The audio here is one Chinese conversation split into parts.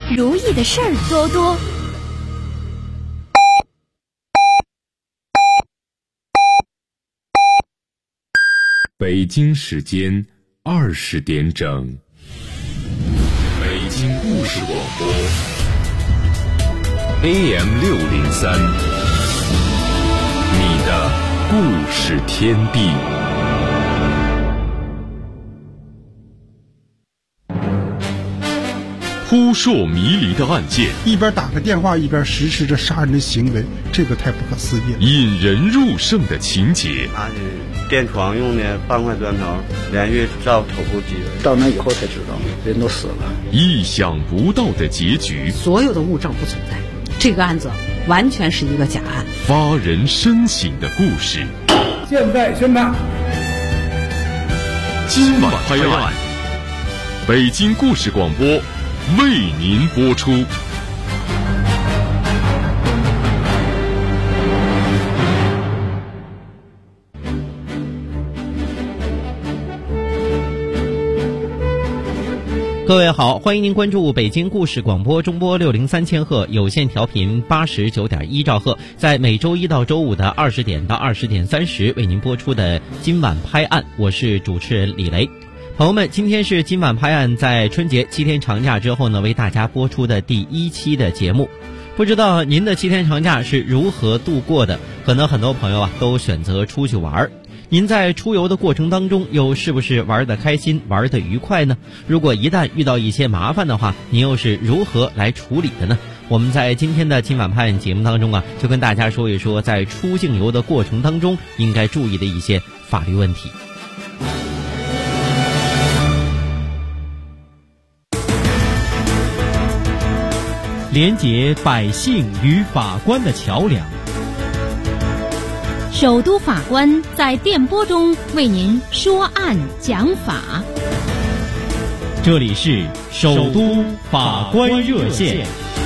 如意的事儿多多。 北京时间20点整，北京故事广播 AM603，你的故事天地。扑朔迷离的案件， 一边打个电话一边实施着杀人的行为，这个太不可思议了。 引人入胜的情节， 拿着垫床用的半块砖头连续照头部击人， 到那以后才知道人都死了。 意想不到的结局， 所有的物证不存在，这个案子完全是一个假案。 发人深省的故事， 现在宣判， 今晚拍案，北京故事广播为您播出。 各位好，欢迎您关注北京故事广播中波603千赫有线调频89.1兆赫，在每周一到周五的20点到20点30为您播出的今晚拍案，我是主持人李雷。朋友们，今天是今晚拍案在春节7天长假之后呢，为大家播出的第1期的节目。不知道您的7天长假是如何度过的？可能很多朋友都选择出去玩。您在出游的过程当中，又是不是玩得开心、玩得愉快呢？如果一旦遇到一些麻烦的话，您又是如何来处理的呢？我们在今天的今晚拍案节目当中就跟大家说一说，在出境游的过程当中应该注意的一些法律问题。连结百姓与法官的桥梁。 首都法官在电波中为您说案讲法。 这里是首都法官热线。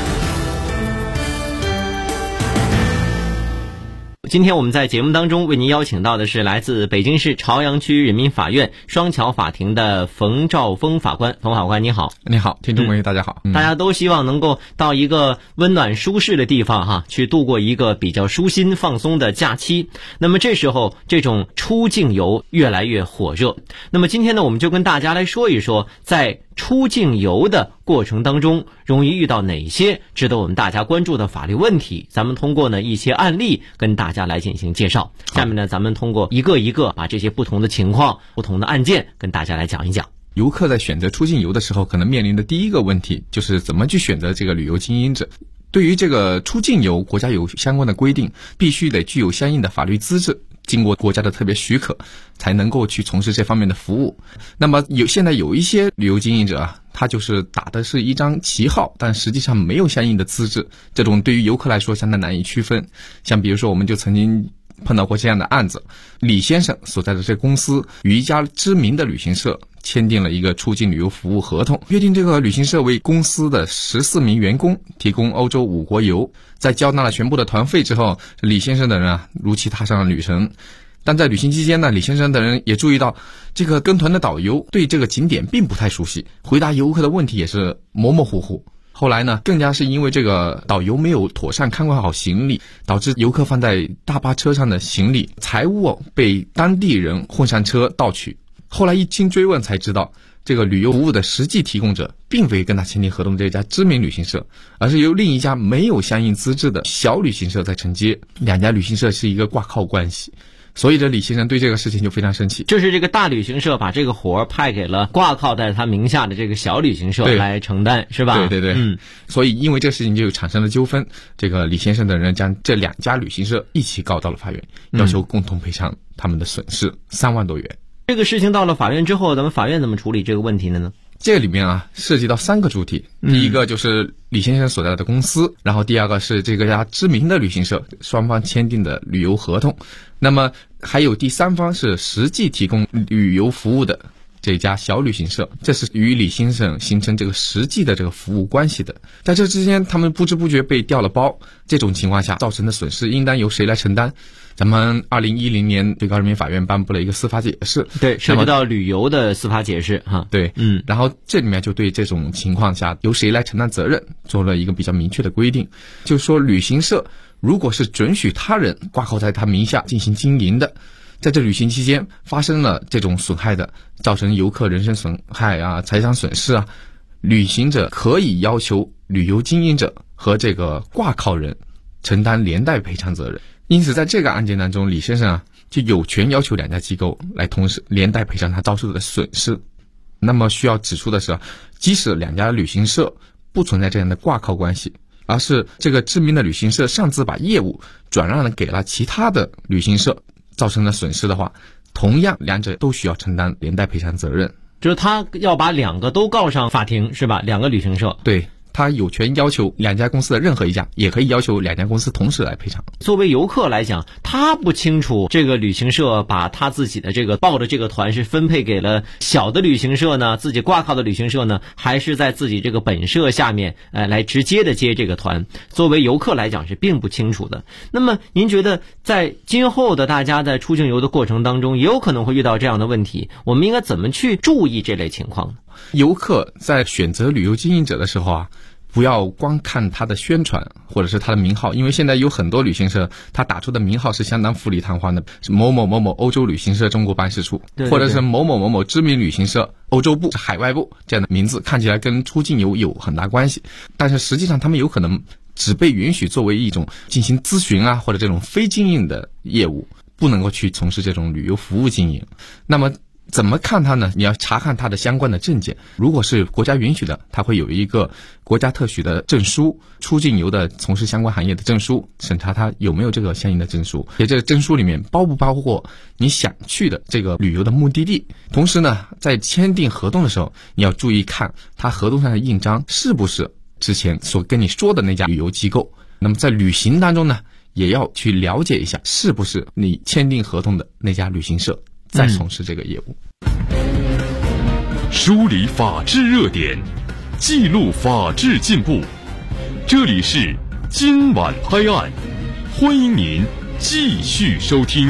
今天我们在节目当中为您邀请到的是来自北京市朝阳区人民法院双桥法庭的冯兆峰法官。冯法官你好。 你好，听众朋友大家好。 大家都希望能够到一个温暖舒适的地方去度过一个比较舒心放松的假期。那么这时候这种出境游越来越火热。那么今天呢，我们就跟大家来说一说，在出境游的过程当中容易遇到哪些值得我们大家关注的法律问题，咱们通过呢一些案例跟大家来进行介绍。下面呢，咱们通过一个一个把这些不同的情况、不同的案件跟大家来讲一讲。 游客在选择出境游的时候，可能面临的第一个问题就是怎么去选择这个旅游经营者。对于这个出境游，国家有相关的规定，必须得具有相应的法律资质，经过国家的特别许可，才能够去从事这方面的服务。那么现在有一些旅游经营者他就是打的是一张旗号，但实际上没有相应的资质，这种对于游客来说相当难以区分。像比如说，我们就曾经碰到过这样的案子，李先生所在的这个公司与一家知名的旅行社签订了一个出境旅游服务合同，约定这个旅行社为公司的14名员工提供欧洲5国游。在交纳了全部的团费之后，李先生等人如期踏上了旅程。但在旅行期间呢，李先生等人也注意到这个跟团的导游对这个景点并不太熟悉，回答游客的问题也是模模糊糊。后来呢，更加是因为这个导游没有妥善看管好行李，导致游客放在大巴车上的行李、财物被当地人混上车盗取。后来一经追问才知道，这个旅游服务的实际提供者并非跟他签订合同这家知名旅行社，而是由另一家没有相应资质的小旅行社在承接，两家旅行社是一个挂靠关系。所以这李先生对这个事情就非常生气， 就是这个大旅行社把这个活派给了挂靠在他名下的这个小旅行社来承担，是吧？ 对对对，所以因为这个事情就产生了纠纷，这个李先生等人将这两家旅行社一起告到了法院，要求共同赔偿他们的损失3万多元。 这个事情到了法院之后，咱们法院怎么处理这个问题呢？ 这里面涉及到3个主体，第一个就是李先生所在的公司，然后第二个是这个家知名的旅行社双方签订的旅游合同，那么还有第三方是实际提供旅游服务的这家小旅行社，这是与李先生形成这个实际的这个服务关系的。在这之间，他们不知不觉被调了包，这种情况下造成的损失应当由谁来承担？咱们2010年最高人民法院颁布了一个司法解释， 对，涉及到旅游的司法解释哈。 对，然后这里面就对这种情况下由谁来承担责任做了一个比较明确的规定，就是说旅行社如果是准许他人挂靠在他名下进行经营的，在这旅行期间发生了这种损害的，造成游客人身损害啊、财产损失啊，旅行者可以要求旅游经营者和这个挂靠人承担连带赔偿责任。因此在这个案件当中，李先生就有权要求两家机构来同时连带赔偿他遭受的损失。那么需要指出的是，即使两家旅行社不存在这样的挂靠关系，而是这个知名的旅行社擅自把业务转让给了其他的旅行社，造成了损失的话，同样两者都需要承担连带赔偿责任。 就是他要把两个都告上法庭是吧？两个旅行社。 对，他有权要求两家公司的任何一家，也可以要求两家公司同时来赔偿。 作为游客来讲，他不清楚这个旅行社把他自己的这个报的这个团是分配给了小的旅行社呢，自己挂靠的旅行社呢，还是在自己这个本社下面来直接的接这个团。作为游客来讲是并不清楚的。那么您觉得在今后的大家在出境游的过程当中，也有可能会遇到这样的问题，我们应该怎么去注意这类情况呢？ 游客在选择旅游经营者的时候不要光看他的宣传或者是他的名号，因为现在有很多旅行社他打出的名号是相当富丽堂皇的，是某某某某欧洲旅行社中国办事处，对对对，或者是某某某某知名旅行社欧洲部、海外部，这样的名字看起来跟出境游有很大关系，但是实际上他们有可能只被允许作为一种进行咨询或者这种非经营的业务，不能够去从事这种旅游服务经营。那么怎么看它呢？你要查看它的相关的证件，如果是国家允许的，它会有一个国家特许的证书，出境游的从事相关行业的证书，审查它有没有这个相应的证书，这个证书里面包不包括你想去的这个旅游的目的地。同时呢，在签订合同的时候，你要注意看它合同上的印章是不是之前所跟你说的那家旅游机构。那么在旅行当中呢，也要去了解一下是不是你签订合同的那家旅行社在从事这个业务。 梳理法治热点，记录法治进步，这里是今晚拍案，欢迎您继续收听。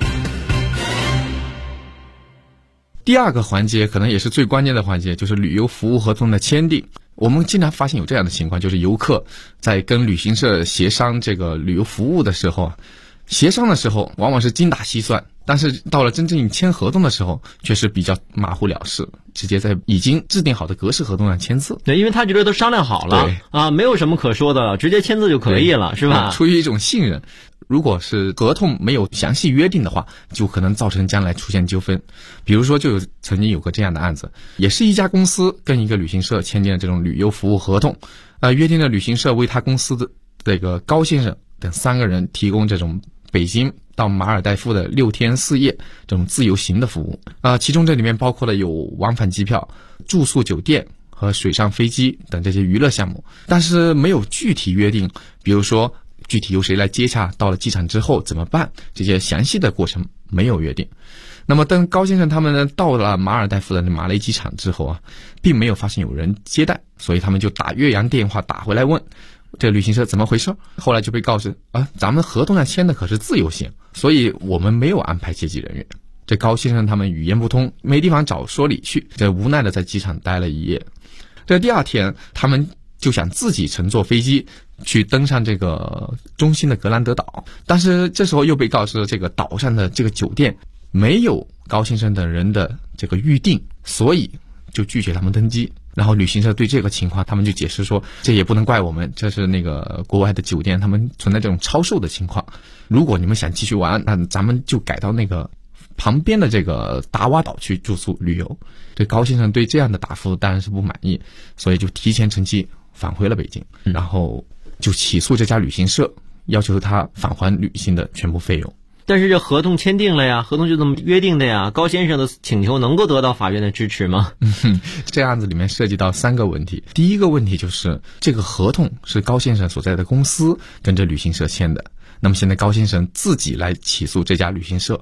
第二个环节可能也是最关键的环节，就是旅游服务合同的签订。我们经常发现有这样的情况，就是游客在跟旅行社协商这个旅游服务的时候，协商的时候往往是精打细算，但是到了真正签合同的时候却是比较马虎了事，直接在已经制定好的格式合同上签字。 对，因为他觉得都商量好了没有什么可说的，直接签字就可以了，是吧？ 出于一种信任，如果是合同没有详细约定的话，就可能造成将来出现纠纷。比如说曾经有个这样的案子，也是一家公司跟一个旅行社签订了这种旅游服务合同，约定了旅行社为他公司的这个高先生等3个人提供这种北京到马尔代夫的6天4夜这种自由行的服务，其中这里面包括了有往返机票、住宿酒店和水上飞机等这些娱乐项目，但是没有具体约定，比如说具体由谁来接洽，到了机场之后怎么办，这些详细的过程没有约定。那么当高先生他们呢到了马尔代夫的马雷机场之后并没有发现有人接待，所以他们就打越洋电话打回来问这个旅行社怎么回事。后来就被告知咱们合同上签的可是自由行，所以我们没有安排接机人员。这高先生他们语言不通，没地方找说理去，这无奈的在机场待了一夜。这第二天他们就想自己乘坐飞机去登上这个中心的格兰德岛，但是这时候又被告知这个岛上的这个酒店没有高先生等人的这个预定，所以就拒绝他们登机。然后旅行社对这个情况他们就解释说，这也不能怪我们，这是那个国外的酒店他们存在这种超售的情况，如果你们想继续玩，那咱们就改到那个旁边的这个达瓦岛去住宿旅游。这高先生对这样的答复当然是不满意，所以就提前乘机返回了北京，然后就起诉这家旅行社，要求他返还旅行的全部费用。 但是这合同签订了呀，合同就这么约定的呀，高先生的请求能够得到法院的支持吗？ 这样子里面涉及到3个问题。第一个问题就是这个合同是高先生所在的公司跟着旅行社签的，那么现在高先生自己来起诉这家旅行社，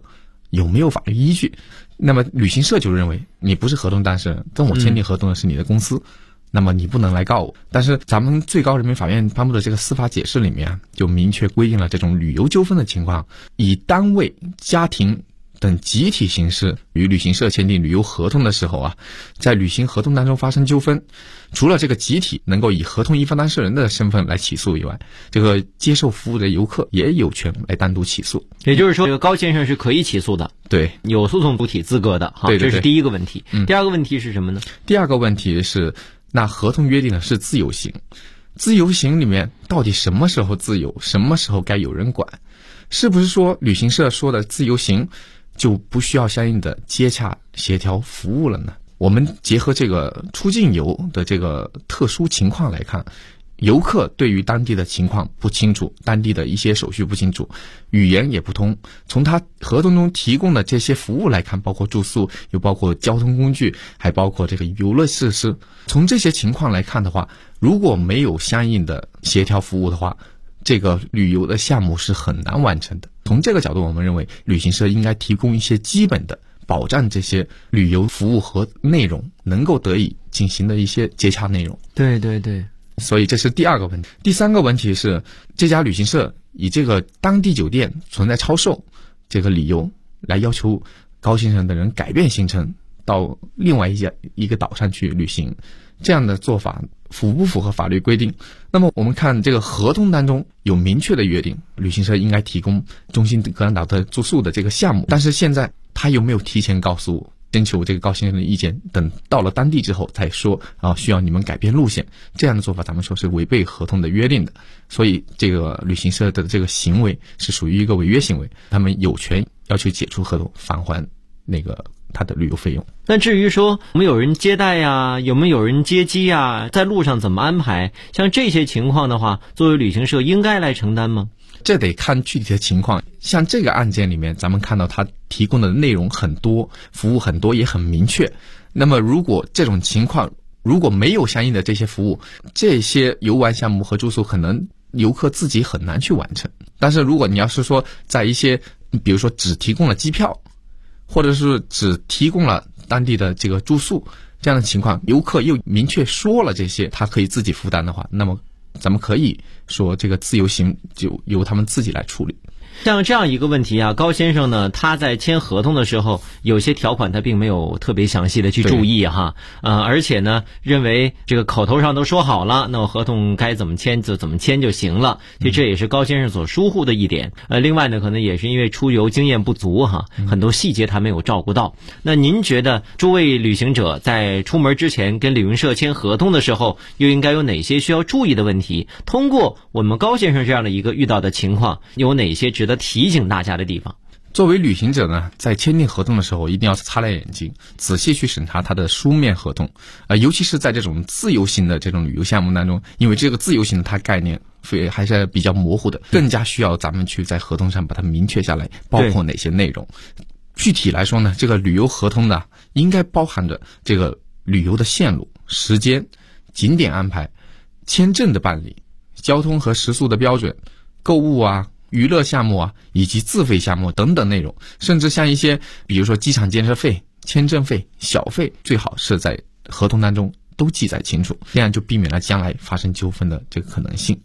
有没有法律依据。那么旅行社就认为你不是合同当事人，跟我签订合同的是你的公司，那么你不能来告我。但是咱们最高人民法院颁布的这个司法解释里面就明确规定了这种旅游纠纷的情况，以单位、家庭等集体形式与旅行社签订旅游合同的时候在旅行合同当中发生纠纷，除了这个集体能够以合同一方当事人的身份来起诉以外，这个接受服务的游客也有权来单独起诉。 也就是说，这个高先生是可以起诉的， 对， 有诉讼主体资格的。好， 对对对， 这是第一个问题。第二个问题是什么呢？ 第二个问题是，那合同约定的是自由行，自由行里面到底什么时候自由，什么时候该有人管？是不是说旅行社说的自由行就不需要相应的接洽协调服务了呢？我们结合这个出境游的这个特殊情况来看，游客对于当地的情况不清楚，当地的一些手续不清楚，语言也不通，从他合同中提供的这些服务来看，包括住宿，又包括交通工具，还包括这个游乐设施，从这些情况来看的话，如果没有相应的协调服务的话，这个旅游的项目是很难完成的。从这个角度，我们认为旅行社应该提供一些基本的保障这些旅游服务和内容能够得以进行的一些接洽内容。 对对对， 所以这是第二个问题。第三个问题是，这家旅行社以这个当地酒店存在超售这个理由来要求高先生的人改变行程到另外一个岛上去旅行，这样的做法符不符合法律规定？那么我们看这个合同当中有明确的约定，旅行社应该提供中心格兰岛的住宿的这个项目，但是现在他有没有提前告诉我，征求这个高先生的意见，等到了当地之后才说需要你们改变路线，这样的做法咱们说是违背合同的约定的。所以这个旅行社的这个行为是属于一个违约行为，他们有权要求解除合同，返还那个他的旅游费用。 那至于说我们有人接待呀，有没有人接机呀，在路上怎么安排，像这些情况的话，作为旅行社应该来承担吗？ 这得看具体的情况。像这个案件里面，咱们看到他提供的内容很多，服务很多，也很明确。那么如果这种情况如果没有相应的这些服务，这些游玩项目和住宿可能游客自己很难去完成。但是如果你要是说在一些比如说只提供了机票，或者是只提供了当地的这个住宿，这样的情况游客又明确说了这些他可以自己负担的话，那么咱们可以说这个自由行就由他们自己来处理。 像这样一个问题啊，高先生呢，他在签合同的时候，有些条款他并没有特别详细的去注意哈，而且呢，认为这个口头上都说好了，那我合同该怎么签就怎么签就行了。其实这也是高先生所疏忽的一点。另外呢，可能也是因为出游经验不足哈，很多细节他没有照顾到。那您觉得诸位旅行者在出门之前跟旅行社签合同的时候，又应该有哪些需要注意的问题？通过我们高先生这样的一个遇到的情况，有哪些值得提醒大家的地方？ 作为旅行者呢，在签订合同的时候一定要擦亮眼睛，仔细去审查他的书面合同，尤其是在这种自由行的这种旅游项目当中，因为这个自由行它概念还是比较模糊的，更加需要咱们去在合同上把它明确下来，包括哪些内容。具体来说呢，这个旅游合同呢，应该包含着这个旅游的线路、时间、景点安排、签证的办理、交通和食宿的标准、购物啊、娱乐项目啊，以及自费项目等等内容，甚至像一些比如说机场建设费、签证费、小费，最好是在合同当中都记载清楚，这样就避免了将来发生纠纷的这个可能性。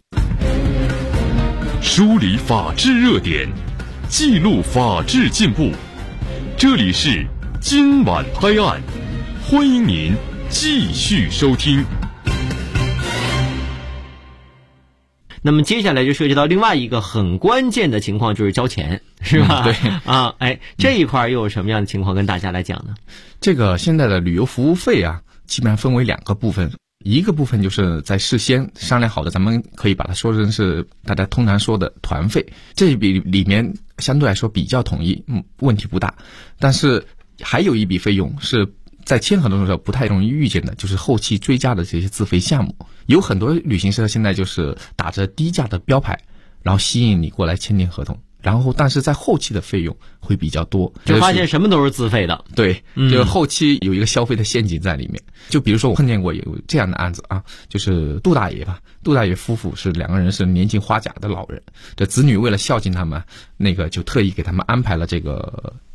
梳理法治热点，记录法治进步，这里是今晚拍案，欢迎您继续收听。 那么接下来就涉及到另外一个很关键的情况，就是交钱，是吧？ 对啊，这一块又有什么样的情况跟大家来讲呢？ 这个现在的旅游服务费啊，基本上分为两个部分，一个部分就是在事先商量好的，咱们可以把它说成是大家通常说的团费，这一笔里面相对来说比较统一，问题不大。但是还有一笔费用是在签合同的时候不太容易预见的，就是后期追加的这些自费项目。有很多旅行社现在就是打着低价的标牌，然后吸引你过来签订合同，然后但是在后期的费用会比较多， 就发现什么都是自费的。 对，就后期有一个消费的陷阱在里面。就比如说我碰见过有这样的案子啊，就是杜大爷夫妇是两个人是年近花甲的老人，这子女为了孝敬他们，那个就特意给他们安排了这个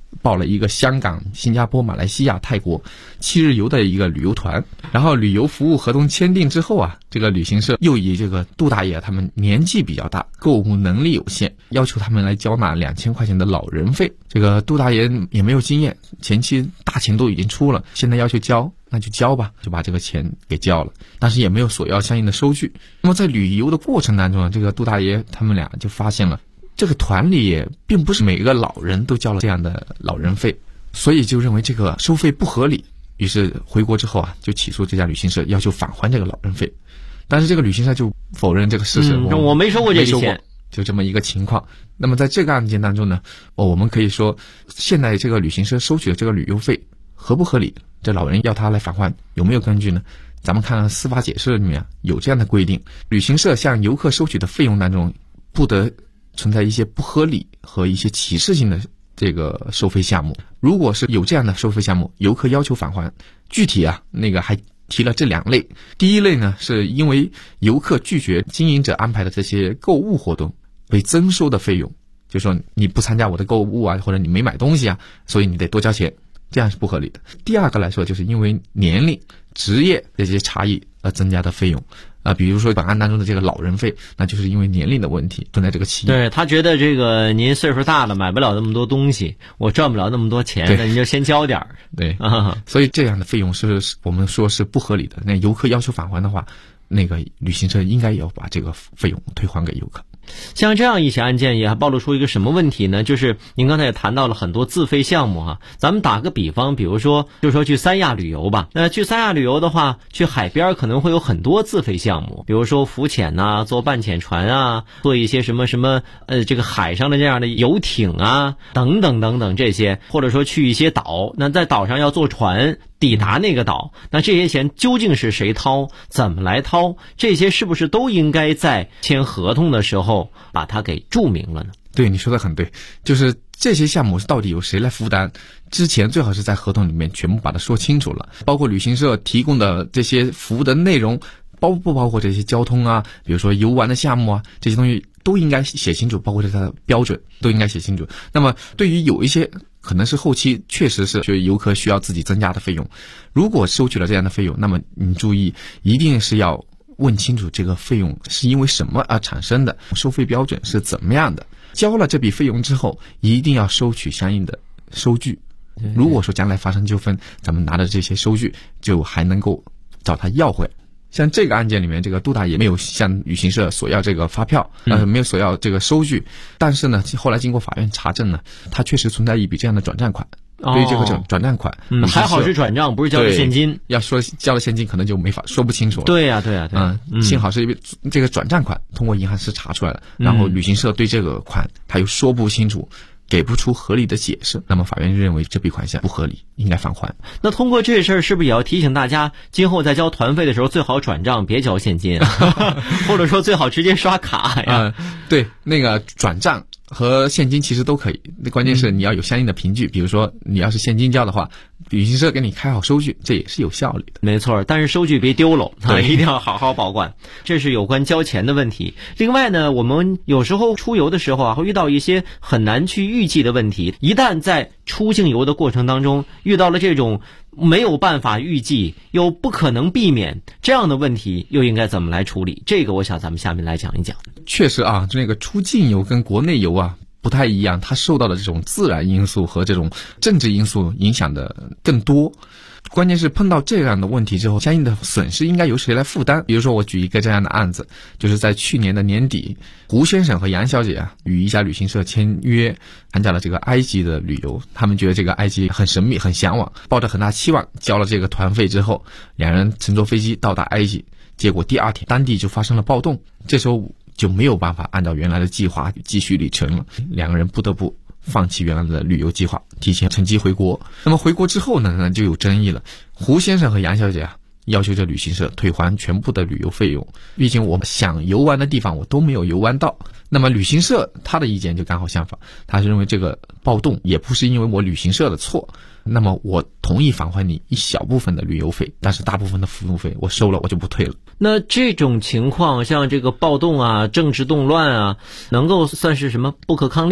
报了一个香港、新加坡、马来西亚、泰国7日游的一个旅游团。然后旅游服务合同签订之后啊，这个旅行社又以这个杜大爷他们年纪比较大，购物能力有限，要求他们来交纳2000块钱的老人费。这个杜大爷也没有经验，前期大钱都已经出了，现在要求交，那就交吧，就把这个钱给交了，但是也没有索要相应的收据。那么在旅游的过程当中，这个杜大爷他们俩就发现了，这个团里也并不是每个老人都交了这样的老人费，所以就认为这个收费不合理，于是回国之后啊，就起诉这家旅行社，要求返还这个老人费。但是这个旅行社就否认这个事实， 我没收过这笔钱， 就这么一个情况。那么在这个案件当中呢，我们可以说，现在这个旅行社收取的这个旅游费合不合理？这老人要他来返还有没有根据呢？咱们看司法解释里面有这样的规定，旅行社向游客收取的费用当中，不得存在一些不合理和一些歧视性的这个收费项目。如果是有这样的收费项目，游客要求返还，具体啊还提了这2类。第一类呢，是因为游客拒绝经营者安排的这些购物活动被增收的费用，就说你不参加我的购物啊，或者你没买东西啊，所以你得多交钱，这样是不合理的。第二个来说，就是因为年龄、职业这些差异而增加的费用。比如说本案当中的这个老人费，那就是因为年龄的问题存在这个歧义。 对，他觉得这个您岁数大了，买不了那么多东西，我赚不了那么多钱，那您就先交点儿。 对，所以这样的费用是我们说是不合理的。那游客要求返还的话，那个旅行社应该也要把这个费用退还给游客。 像这样一起案件也暴露出一个什么问题呢？就是您刚才也谈到了很多自费项目哈，咱们打个比方，比如说去三亚旅游吧。那去三亚旅游的话，去海边可能会有很多自费项目，比如说浮潜啊，坐半潜船啊，坐一些什么这个海上的这样的游艇啊，等等等等这些，或者说去一些岛，那在岛上要坐船抵达那个岛，那这些钱究竟是谁掏，怎么来掏，这些是不是都应该在签合同的时候把它给注明了呢？ 对，你说的很对，就是这些项目到底由谁来负担，之前最好是在合同里面全部把它说清楚了，包括旅行社提供的这些服务的内容，包不包括这些交通啊，比如说游玩的项目啊，这些东西都应该写清楚，包括它的标准都应该写清楚。那么对于有一些可能是后期确实是就游客需要自己增加的费用，如果收取了这样的费用，那么你注意一定是要问清楚这个费用是因为什么而产生的，收费标准是怎么样的。交了这笔费用之后，一定要收取相应的收据。如果说将来发生纠纷，咱们拿着这些收据就还能够找他要回来。像这个案件里面，这个杜大爷没有向旅行社索要这个发票，没有索要这个收据，但是呢，后来经过法院查证呢，他确实存在一笔这样的转账款。对于这个转账款， 还好是转账，不是交的现金。 要说交了现金，可能就没法说不清楚了。 对呀， 幸好是因为这个转账款通过银行是查出来了，然后旅行社对这个款他又说不清楚，给不出合理的解释，那么法院认为这笔款项不合理，应该返还。 那通过这事儿，是不是也要提醒大家，今后在交团费的时候最好转账，别交现金，或者说最好直接刷卡呀？ 对，那个转账和现金其实都可以，关键是你要有相应的凭据，比如说你要是现金交的话，旅行社给你开好收据，这也是有效率的。 没错，但是收据别丢了，一定要好好保管，这是有关交钱的问题。另外呢，我们有时候出游的时候啊，会遇到一些很难去预计的问题，一旦在出境游的过程当中遇到了这种没有办法预计又不可能避免这样的问题，又应该怎么来处理？这个我想咱们下面来讲一讲。 确实啊，这个出境游跟国内游啊不太一样，它受到的这种自然因素和这种政治因素影响的更多。关键是碰到这样的问题之后，相应的损失应该由谁来负担？比如说我举一个这样的案子，就是在去年的年底，胡先生和杨小姐啊与一家旅行社签约，参加了这个埃及的旅游。他们觉得这个埃及很神秘，很向往，抱着很大期望，交了这个团费之后，两人乘坐飞机到达埃及，结果第二天当地就发生了暴动，这时候就没有办法按照原来的计划继续旅程了，两个人不得不放弃原来的旅游计划，提前乘机回国。那么回国之后呢，就有争议了。胡先生和杨小姐啊，要求这旅行社退还全部的旅游费用，毕竟我想游玩的地方我都没有游玩到。那么旅行社他的意见就刚好相反，他是认为这个暴动也不是因为我旅行社的错，那么我同意返还你一小部分的旅游费，但是大部分的服务费我收了，我就不退了。 那这种情况，像这个暴动啊、政治动乱啊，能够算是什么不可抗力？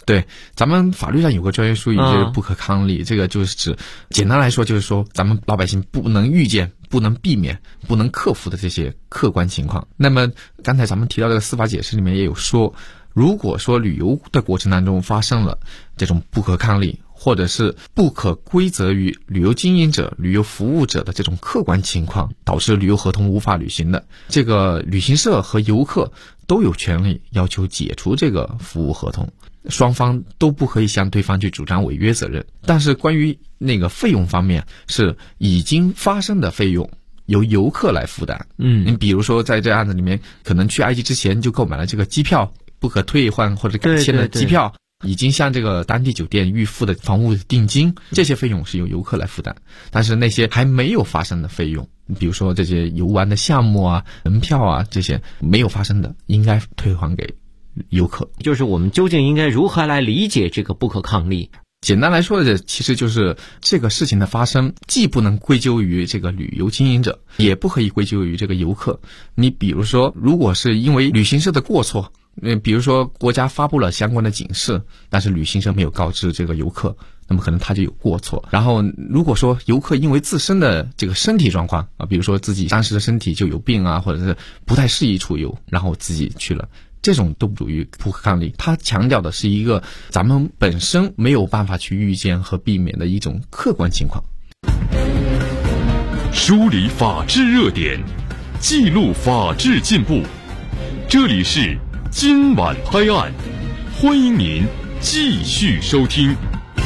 对，咱们法律上有个专业术语就是不可抗力，这个就是指，简单来说就是说咱们老百姓不能预见、不能避免、不能克服的这些客观情况。那么刚才咱们提到这个司法解释里面也有说，如果说旅游的过程当中发生了这种不可抗力，或者是不可归责于旅游经营者、旅游服务者的这种客观情况，导致旅游合同无法履行的，这个旅行社和游客都有权利要求解除这个服务合同，双方都不可以向对方去主张违约责任。但是关于那个费用方面，是已经发生的费用由游客来负担。你比如说在这案子里面，可能去埃及之前就购买了这个机票，不可退换或者改签的机票，已经向这个当地酒店预付的房屋定金，这些费用是由游客来负担。但是那些还没有发生的费用，比如说这些游玩的项目啊、门票啊，这些没有发生的，应该退还给游客。 就是我们究竟应该如何来理解这个不可抗力？ 简单来说的，其实就是这个事情的发生，既不能归咎于这个旅游经营者，也不可以归咎于这个游客。你比如说，如果是因为旅行社的过错，比如说国家发布了相关的警示，但是旅行社没有告知这个游客，那么可能他就有过错。然后如果说游客因为自身的这个身体状况啊，比如说自己当时的身体就有病啊，或者是不太适宜出游，然后自己去了，这种都属于不可抗力。它强调的是一个咱们本身没有办法去预见和避免的一种客观情况。 梳理法治热点，记录法治进步，这里是今晚拍案，欢迎您继续收听。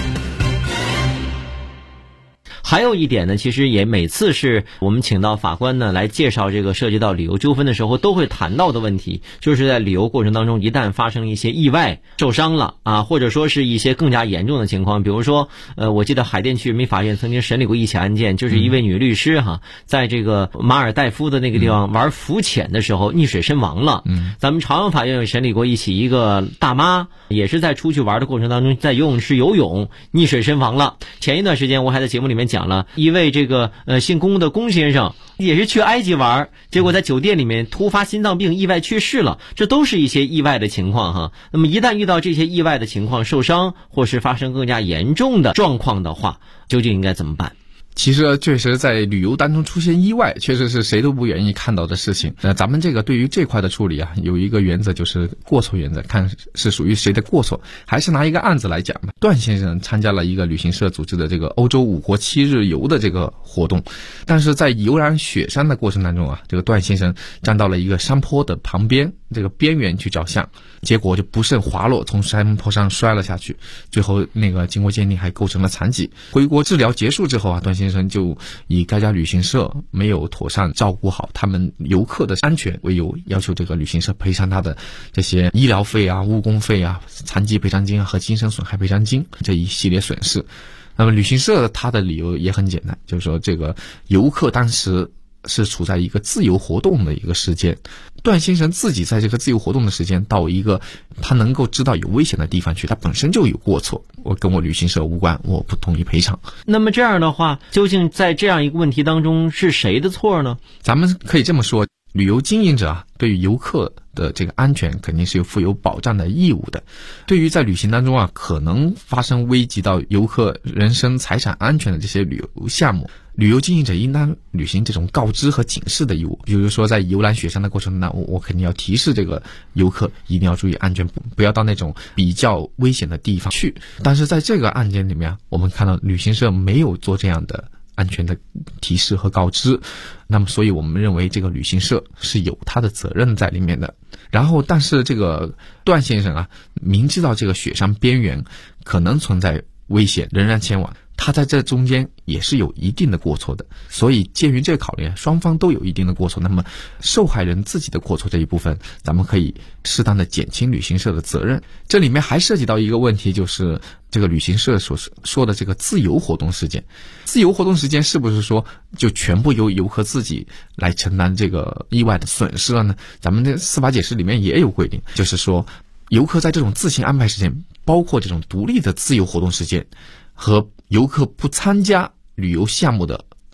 还有一点呢，其实也每次是我们请到法官呢来介绍这个涉及到旅游纠纷的时候都会谈到的问题，就是在旅游过程当中一旦发生一些意外受伤了啊，或者说是一些更加严重的情况，比如说我记得海淀区人民法院曾经审理过一起案件，就是一位女律师在这个马尔代夫的那个地方玩浮潜的时候溺水身亡了。咱们朝阳法院有审理过一个大妈，也是在出去玩的过程当中在游泳池游泳溺水身亡了。前一段时间我还在节目里面讲了一位这个姓龚的龚先生，也是去埃及玩，结果在酒店里面突发心脏病意外去世了，这都是一些意外的情况那么一旦遇到这些意外的情况，受伤或是发生更加严重的状况的话，究竟应该怎么办？ 其实确实在旅游当中出现意外，确实是谁都不愿意看到的事情。咱们这个对于这块的处理有一个原则，就是过错原则，看是属于谁的过错。还是拿一个案子来讲吧，段先生参加了一个旅行社组织的这个欧洲5国7日游的这个活动，但是在游览雪山的过程当中这个段先生站到了一个山坡的旁边这个边缘去照相，结果就不慎滑落，从山坡上摔了下去，最后那个经过鉴定还构成了残疾。回国治疗结束之后段先生就以该家旅行社没有妥善照顾好他们游客的安全为由，要求这个旅行社赔偿他的这些医疗费误工费残疾赔偿金和精神损害赔偿金这一系列损失。那么旅行社他的理由也很简单，就是说这个游客当时是处在一个自由活动的一个时间，段先生自己在这个自由活动的时间到一个他能够知道有危险的地方去，他本身就有过错，我跟我旅行社无关，我不同意赔偿。 那么这样的话，究竟在这样一个问题当中是谁的错呢？ 咱们可以这么说，旅游经营者对于游客的这个安全肯定是有负有保障的义务的。对于在旅行当中可能发生危及到游客人身财产安全的这些旅游项目，旅游经营者应当履行这种告知和警示的义务。比如说在游览雪山的过程中我肯定要提示这个游客一定要注意安全，不要到那种比较危险的地方去。但是在这个案件里面我们看到旅行社没有做这样的安全的提示和告知，那么所以我们认为这个旅行社是有他的责任在里面的。然后但是这个段先生明知道这个雪山边缘可能存在危险，仍然前往，他在这中间也是有一定的过错的。所以鉴于这个考虑，双方都有一定的过错，那么受害人自己的过错这一部分咱们可以适当的减轻旅行社的责任。这里面还涉及到一个问题，就是这个旅行社所说的这个自由活动事件。自由活动事件是不是说就全部由游客自己来承担这个意外的损失了呢？咱们的司法解释里面也有规定，就是说游客在这种自行安排时间，包括这种独立的自由活动时间和游客不参加旅游项目的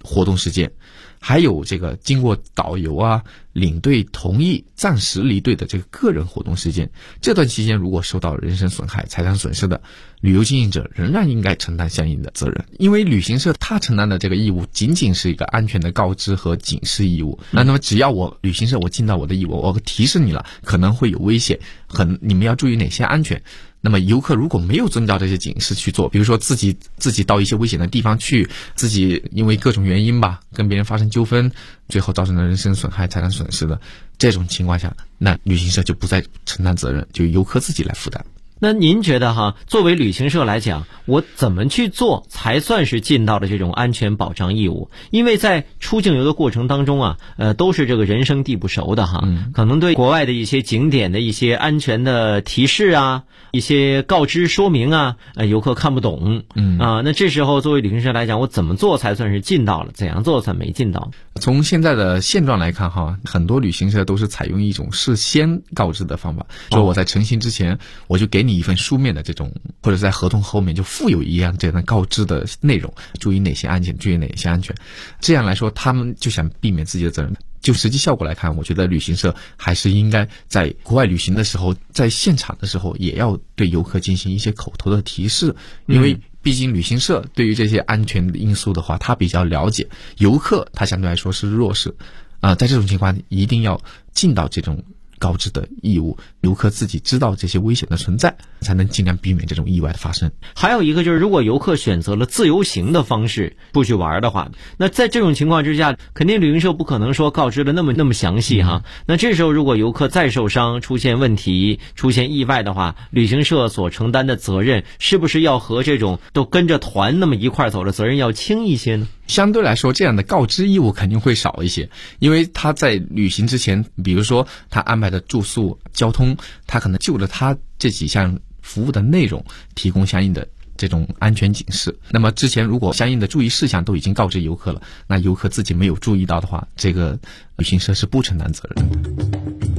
活动时间，还有这个经过导游啊、领队同意暂时离队的这个个人活动时间，这段期间如果受到人身损害、财产损失的，旅游经营者仍然应该承担相应的责任。因为旅行社他承担的这个义务仅仅是一个安全的告知和警示义务，那么只要我旅行社我尽到我的义务，我提示你了可能会有危险，你们要注意哪些安全。那么游客如果没有遵照这些警示去做，比如说自己到一些危险的地方去，自己因为各种原因吧跟别人发生纠纷，最后造成了人身损害、财产损失的这种情况下，那旅行社就不再承担责任，就游客自己来负担。 那您觉得作为旅行社来讲，我怎么去做才算是尽到了这种安全保障义务？因为在出境游的过程当中都是这个人生地不熟的可能对国外的一些景点的一些安全的提示啊、一些告知说明啊，游客看不懂那这时候作为旅行社来讲，我怎么做才算是尽到了，怎样做才没尽到？ 从现在的现状来看很多旅行社都是采用一种事先告知的方法，说我在成行之前我就给你一份书面的这种，或者在合同后面就附有一样这样的告知的内容，注意哪些安全，注意哪些安全。这样来说他们就想避免自己的责任。就实际效果来看，我觉得旅行社还是应该在国外旅行的时候，在现场的时候也要对游客进行一些口头的提示，因为毕竟旅行社对于这些安全的因素的话他比较了解，游客他相对来说是弱势在这种情况一定要尽到这种告知的义务，游客自己知道这些危险的存在，才能尽量避免这种意外的发生。 还有一个就是，如果游客选择了自由行的方式出去玩的话，那在这种情况之下，肯定旅行社不可能说告知的那么详细那这时候如果游客再受伤、出现问题、出现意外的话，旅行社所承担的责任是不是要和这种都跟着团那么一块走的责任要轻一些呢？ 相对来说，这样的告知义务肯定会少一些，因为他在旅行之前，比如说他安排的住宿、交通，他可能就着他这几项服务的内容提供相应的这种安全警示。那么之前如果相应的注意事项都已经告知游客了，那游客自己没有注意到的话，这个旅行社是不承担责任的。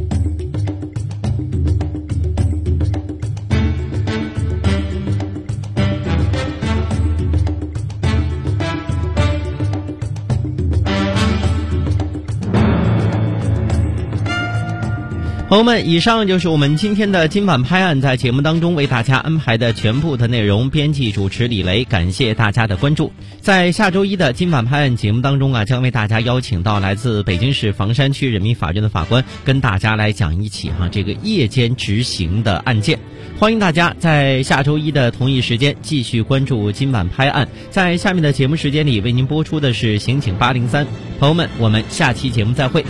朋友们，以上就是我们今天的今晚拍案，在节目当中为大家安排的全部的内容。编辑主持李雷，感谢大家的关注。在下周一的今晚拍案节目当中将为大家邀请到来自北京市房山区人民法院的法官，跟大家来讲一起这个夜间执行的案件。欢迎大家在下周一的同一时间继续关注今晚拍案。在下面的节目时间里为您播出的是刑警803。朋友们，我们下期节目再会。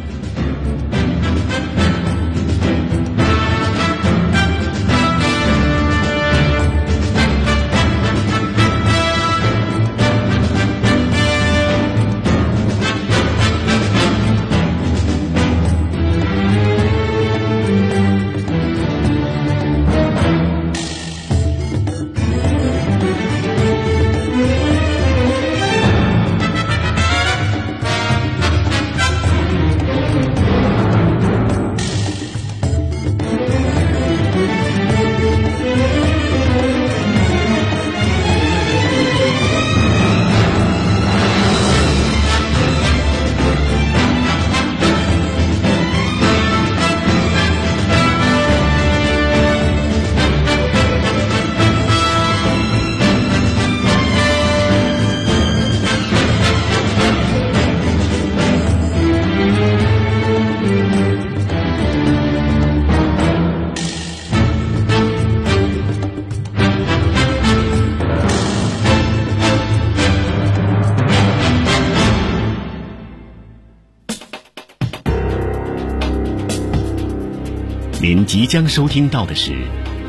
您即将收听到的是《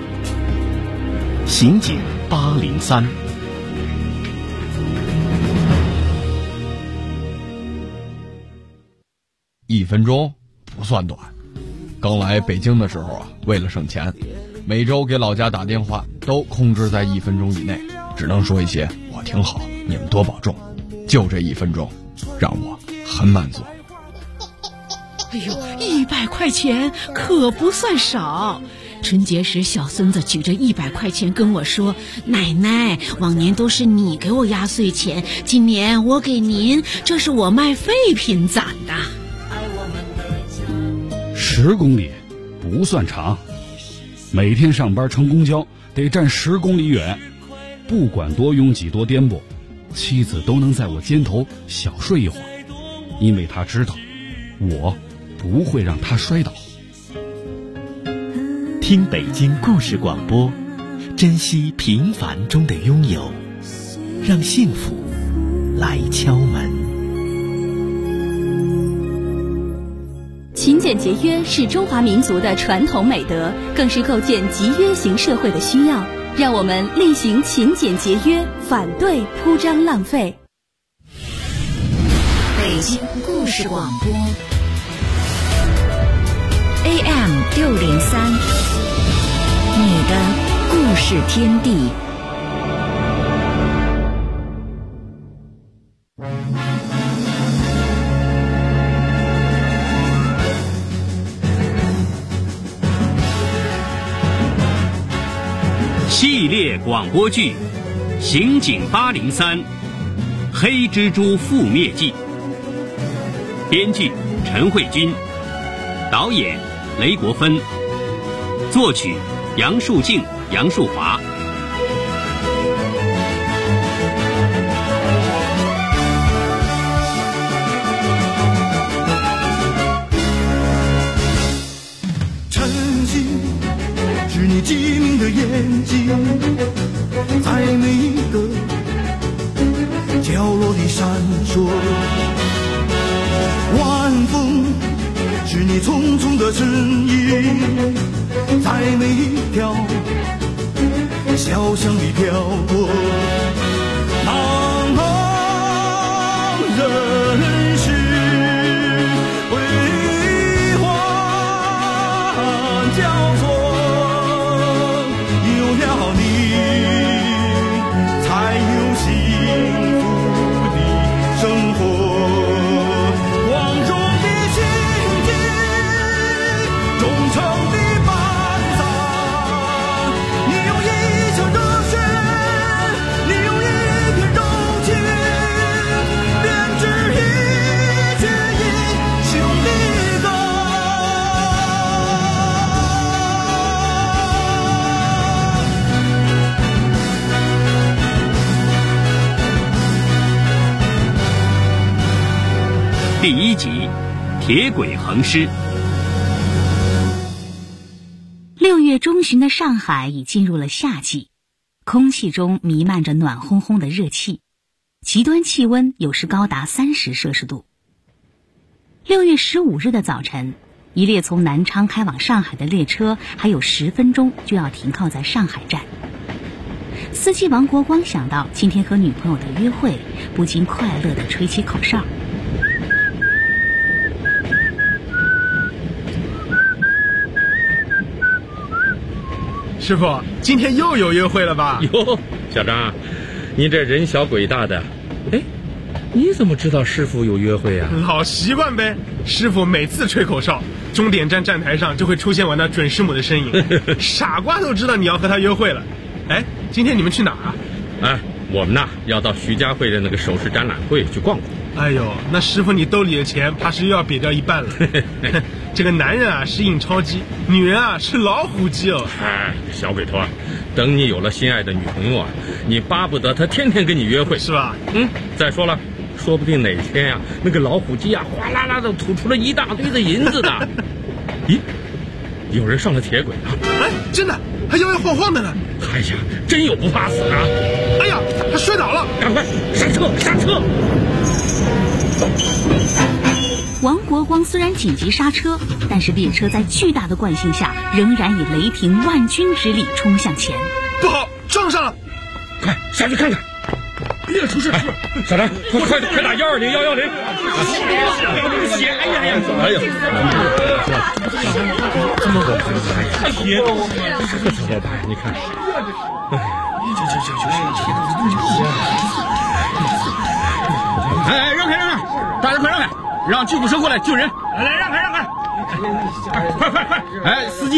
刑警803》。 1分钟不算短。刚来北京的时候为了省钱，每周给老家打电话都控制在1分钟以内，只能说一些“我挺好，你们多保重”。就这1分钟，让我很满足。 哎呦，100块钱可不算少， 春节时小孙子举着100块钱跟我说，奶奶，往年都是你给我压岁钱，今年我给您，这是我卖废品攒的。 10公里不算长，每天上班乘公交得站10公里远，不管多拥挤多颠簸，妻子都能在我肩头小睡一会儿，因为她知道我不会让她摔倒。 听北京故事广播，珍惜平凡中的拥有，让幸福来敲门。 勤俭节约是中华民族的传统美德，更是构建集约型社会的需要。让我们厉行勤俭节约，反对铺张浪费。 北京故事广播 AM603，你的故事天地。 系列广播剧《刑警803黑蜘蛛覆灭记》，编剧陈慧君，导演雷国芬，作曲杨树静、杨树华。 你机灵的眼睛，在每一个角落里闪烁。晚风是你匆匆的身影，在每一条小巷里飘过。茫茫人世辉煌交错， 第1集，铁轨横尸。 6月中旬的上海已进入了夏季，空气中弥漫着暖烘烘的热气，极端气温有时高达30摄氏度。6月15日的早晨，一列从南昌开往上海的列车还有10分钟就要停靠在上海站。司机王国光想到今天和女朋友的约会，不禁快乐地吹起口哨。 师傅，今天又有约会了吧？ 哟，小张，你这人小鬼大的，哎，你怎么知道师傅有约会啊？ 老习惯呗，师傅每次吹口哨，终点站站台上就会出现我那准师母的身影，傻瓜都知道你要和他约会了。哎，今天你们去哪儿啊？ 哎，我们呐要到徐家汇的那个首饰展览会去逛逛。 哎呦，那师傅你兜里的钱怕是又要瘪掉一半了。这个男人啊是印钞机，女人啊是老虎机哦。 哎，小鬼头啊，等你有了心爱的女朋友啊，你巴不得她天天跟你约会， 是吧？ 再说了，说不定哪天呀，那个老虎机啊，哗啦啦的吐出了一大堆的银子的。咦，有人上了铁轨啊！ 哎，真的，还摇摇晃晃的呢。 哎呀，真有不怕死的！ 哎呀，他摔倒了， 赶快刹车！刹车！ 王国光虽然紧急刹车，但是列车在巨大的惯性下，仍然以雷霆万钧之力冲向前。 不好，撞上了！ 快下去看看！别出事！小张，快打120、110！血！哎呀！这么火！哎呀，这怎么办？你看， 哎，让开！大家快让开，让救护车过来救人！ 来，让开！ 快！哎，司机呢？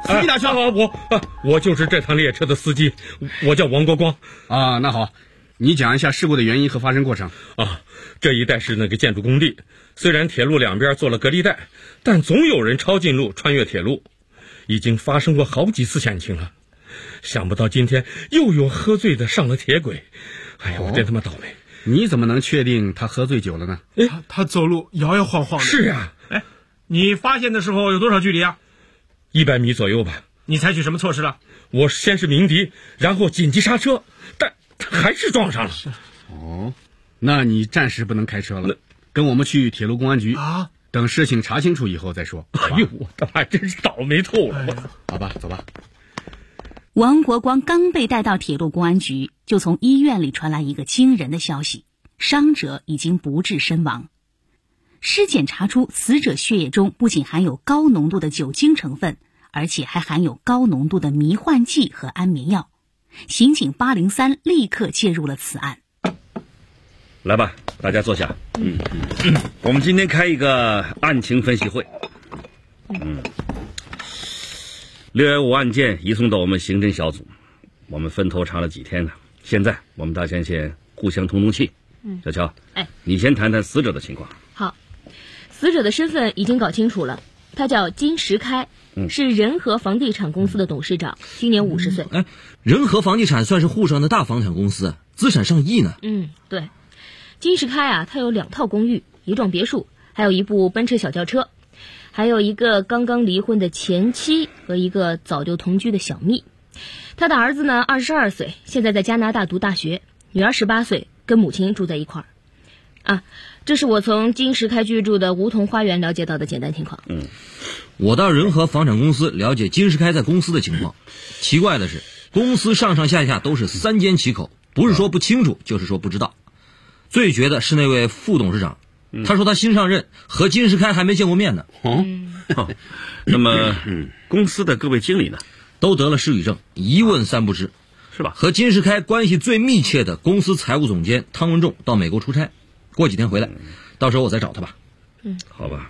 司机哪去？我就是这趟列车的司机，我叫王国光。 啊，那好，你讲一下事故的原因和发生过程。 啊，这一带是那个建筑工地，虽然铁路两边做了隔离带，但总有人抄近路穿越铁路，已经发生过好几次险情了。想不到今天又有喝醉的上了铁轨，哎呀，我真他妈倒霉！ 你怎么能确定他喝醉酒了呢？ 他走路摇摇晃晃的。 是呀。 你发现的时候有多少距离啊 ？100米左右吧。 你采取什么措施了？ 我先是鸣笛，然后紧急刹车，但还是撞上了。 哦，那你暂时不能开车了，跟我们去铁路公安局啊。等事情查清楚以后再说。 哎呦，我的妈，真是倒霉透了！ 好吧，走吧。 王国光刚被带到铁路公安局，就从医院里传来一个惊人的消息：伤者已经不治身亡。尸检查出死者血液中不仅含有高浓度的酒精成分，而且还含有高浓度的迷幻剂和安眠药。刑警803立刻介入了此案。 来吧，大家坐下。我们今天开一个案情分析会。615案件移送到我们刑侦小组，我们分头查了几天呢。现在我们大家先互相通通气。小乔，你先谈谈死者的情况。 好，死者的身份已经搞清楚了，他叫金石开，是仁和房地产公司的董事长，今年50岁。 仁和房地产算是沪上的大房产公司，资产上亿呢。 对，金石开啊，他有2套公寓，1幢别墅，还有一部奔驰小轿车，还有一个刚刚离婚的前妻和一个早就同居的小蜜。他的儿子呢22岁，现在在加拿大读大学，女儿18岁，跟母亲住在一块儿。这是我从金石开居住的梧桐花园了解到的简单情况。 我到仁和房产公司了解金石开在公司的情况。奇怪的是，公司上上下下都是3缄其口，不是说不清楚，就是说不知道。最绝的是那位副董事长，他说他新上任，和金石开还没见过面呢。 那么公司的各位经理呢， 都得了失语症，一问3不知， 是吧？ 和金石开关系最密切的公司财务总监汤文仲到美国出差，过几天回来，到时候我再找他吧。 好吧。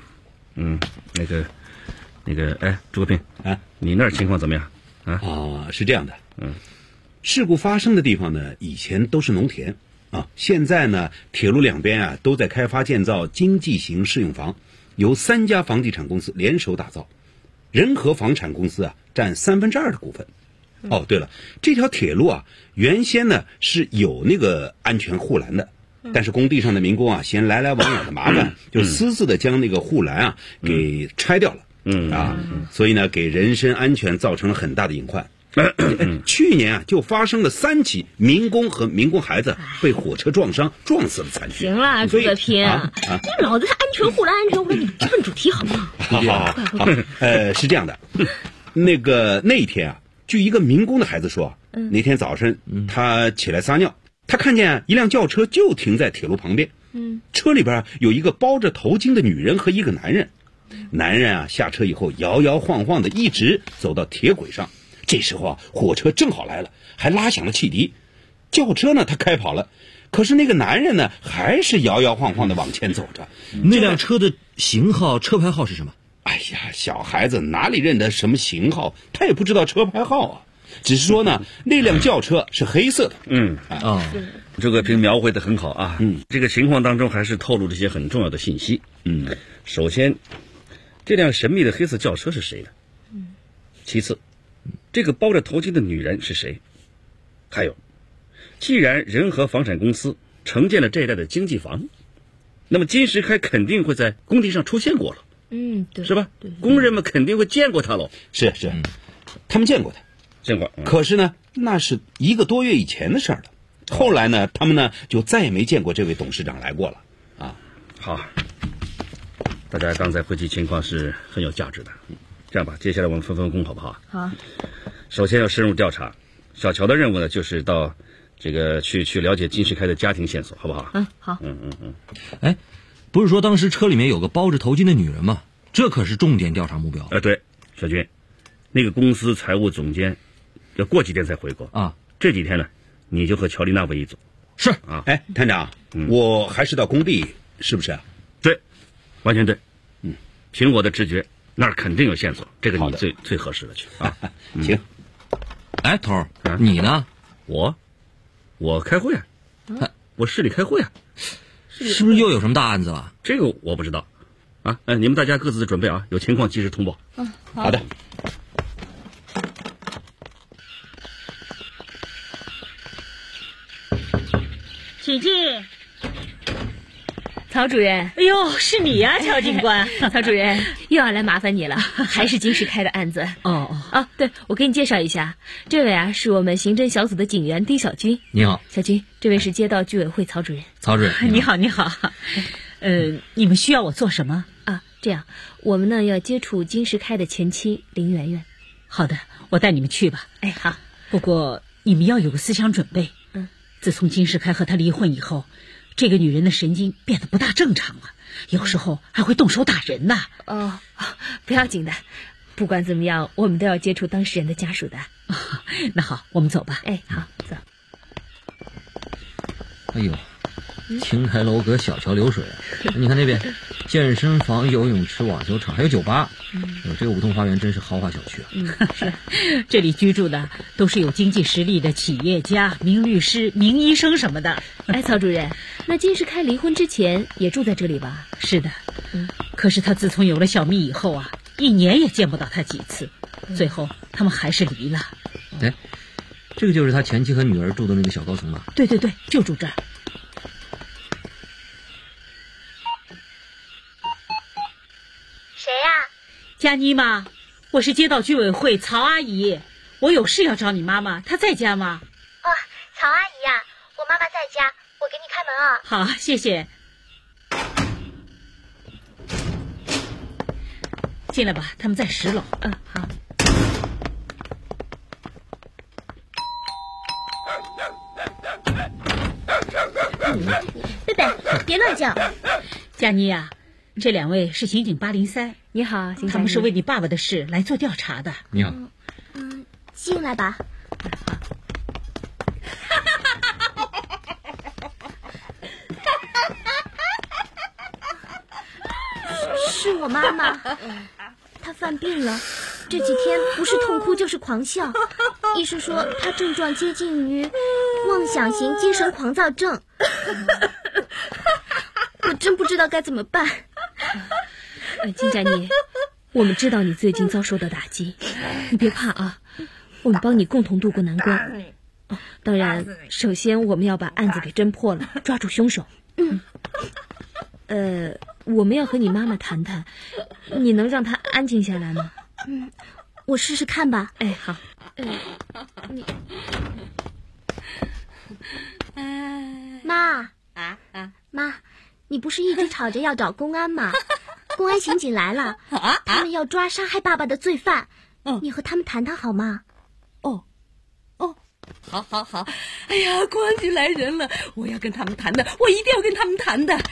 朱国平你那儿情况怎么样？ 是这样的。事故发生的地方呢，以前都是农田现在呢，铁路两边都在开发建造经济型适用房，由3家房地产公司联手打造，仁和房产公司占2/3的股份。对了，这条铁路原先呢是有那个安全护栏的，但是工地上的民工嫌来来往往的麻烦，就私自的将那个护栏给拆掉了。所以呢，给人身安全造成了很大的隐患。去年就发生了3起民工和民工孩子被火车撞伤、撞死的惨剧。 行了，朱德平，你脑子安全护栏，你直奔主题好吗？ 好，是这样的，那一天据一个民工的孩子说，那天早晨他起来撒尿，他看见一辆轿车就停在铁路旁边，车里边有一个包着头巾的女人和一个男人。男人下车以后摇摇晃晃的一直走到铁轨上，这时候火车正好来了，还拉响了汽笛。轿车呢他开跑了，可是那个男人呢还是摇摇晃晃的往前走着。 那辆车的型号、车牌号是什么？ 哎呀，小孩子哪里认得什么型号，他也不知道车牌号只是说呢那辆轿车是黑色的。 这个评描绘的很好这个情况当中还是透露了一些很重要的信息。首先，这辆神秘的黑色轿车是谁的？其次，这个包着头巾的女人是谁？还有，既然仁和房产公司承建了这一带的经济房，那么金石开肯定会在工地上出现过了。 对， 是吧？工人们肯定会见过他喽。 是，他们见过他， 见过。 可是呢，那是1个多月以前的事了。后来呢，他们呢就再也没见过这位董事长来过了。 好，大家刚才分析情况是很有价值的。这样吧，接下来我们分分工好不好？ 好。 首先要深入调查，小乔的任务呢就是到这个去了解金石开的家庭线索，好不好？ 好。 不是说当时车里面有个包着头巾的女人吗？这可是重点调查目标。 对，小军，那个公司财务总监要过几天才回国这几天呢，你就和乔丽娜为一组。 是探长，我还是到工地，是不是？ 对，完全对。凭我的直觉， 那儿肯定有线索，这个你最合适的去啊。 行。 哎，头儿，你呢？ 我开会啊，我市里开会啊。 是不是又有什么大案子了？ 这个我不知道啊。你们大家各自准备啊，有情况及时通报。 好的。 请进。 曹主任， 哎呦，是你呀，乔警官。 曹主任，又要来麻烦你了，还是金石开的案子。对，我给你介绍一下，这位是我们刑侦小组的警员丁小军。 你好， 小军，这位是街道居委会曹主任。 曹主任， 你好。你们需要我做什么啊？这样，我们呢要接触金石开的前妻林媛媛。 好的，我带你们去吧。 哎，好。 不过你们要有个思想准备。自从金石开和他离婚以后，这个女人的神经变得不大正常了，有时候还会动手打人呢。 不要紧的，不管怎么样，我们都要接触当事人的家属的。 那好，我们走吧。 哎，好，走。 哎呦，青台楼阁小桥流水啊！你看那边，健身房、游泳池、网球场，还有酒吧。这个梧桐花园真是豪华小区啊！ 是，这里居住的都是有经济实力的企业家、名律师、名医生什么的。 哎，曹主任，那金石开离婚之前也住在这里吧？ 是的。可是他自从有了小蜜以后一年也见不到他几次，最后他们还是离了。 哎，这个就是他前妻和女儿住的那个小高层吧？ 对，就住这儿。 谁呀？ 佳妮吗？我是街道居委会曹阿姨，我有事要找你妈妈，她在家吗？ 曹阿姨呀，我妈妈在家，我给你开门啊。 好，谢谢。进来吧，他们在10楼。 好。 贝贝，别乱叫。 佳妮呀，这2位是刑警803。 你好， 他们是为你爸爸的事来做调查的。 你好。 进来吧。是我妈妈，她犯病了，这几天不是痛哭就是狂笑，医生说她症状接近于妄想型精神狂躁症，我真不知道该怎么办。 金佳妮，我们知道你最近遭受的打击，你别怕啊，我们帮你共同度过难关。当然，首先我们要把案子给侦破了，抓住凶手。我们要和你妈妈谈谈，你能让她安静下来吗？ 我试试看吧。 哎，好。 妈，妈，你不是一直吵着要找公安吗？公安刑警来了，他们要抓杀害爸爸的罪犯，你和他们谈谈好吗？ 好。哎呀，公安局来人了，我要跟他们谈的，我一定要跟他们谈的。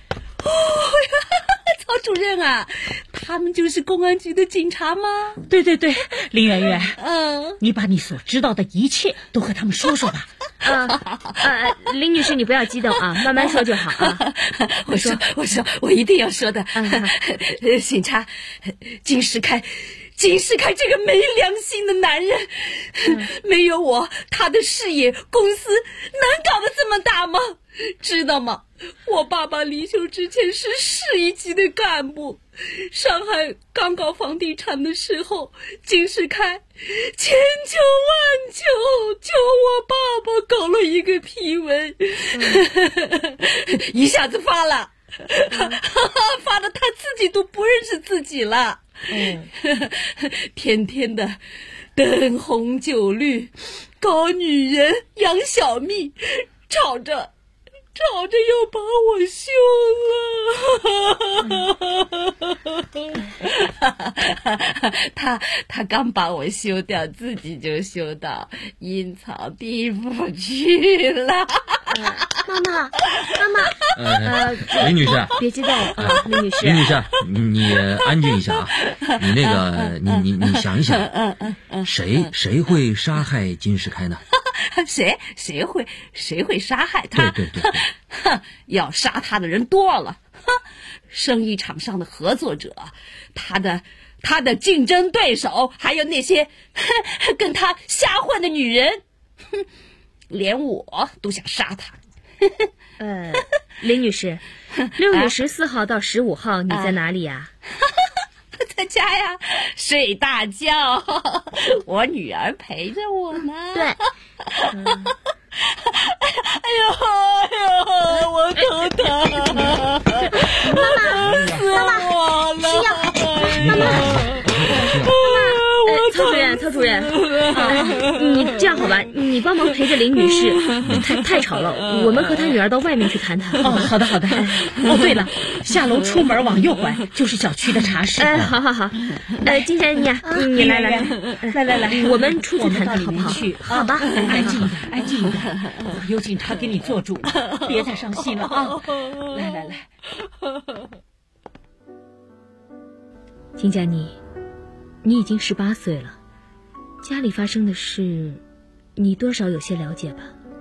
曹主任啊，他们就是公安局的警察吗？对，林媛媛，你把你所知道的一切都和他们说说吧。 林女士，你不要激动啊，慢慢说就好啊。 我说，我一定要说的。警察，金石开这个没良心的男人，没有我，他的事业公司能搞得这么大吗？知道吗？我爸爸离休之前是市一级的干部，上海刚搞房地产的时候，金石开千求万求，就我爸爸搞了一个批文，一下子发了，发的他自己都不认识自己了。天天的灯红酒绿，搞女人养小蜜，吵着又把我休了。他刚把我休掉，自己就休到阴曹地府去了。 妈妈， 林女士， 别激动啊，林女士， 你安静一下啊。你那个，你想一想，谁会杀害金石开呢？ 谁会杀害他？ 对， 要杀他的人多了。生意场上的合作者，他的他的竞争对手，还有那些跟他瞎混的女人，连我都想杀他。 林女士，6月14号到15号你在哪里呀？ 在家呀，睡大觉，我女儿陪着我呢。 对。 哎呦，我头疼。 妈妈，吃药。妈妈。 曹主任，你这样好吧，你帮忙陪着林女士，太吵了，我们和她女儿到外面去谈谈。 好的。哦，对了，下楼出门往右拐就是小区的茶室。 好。金贤你来，我们出去谈谈好不好？ 好吧，安静一点，有警察给你做主，别再伤心了啊！来。 金佳妮，你已经18岁了，家里发生的事，你多少有些了解吧？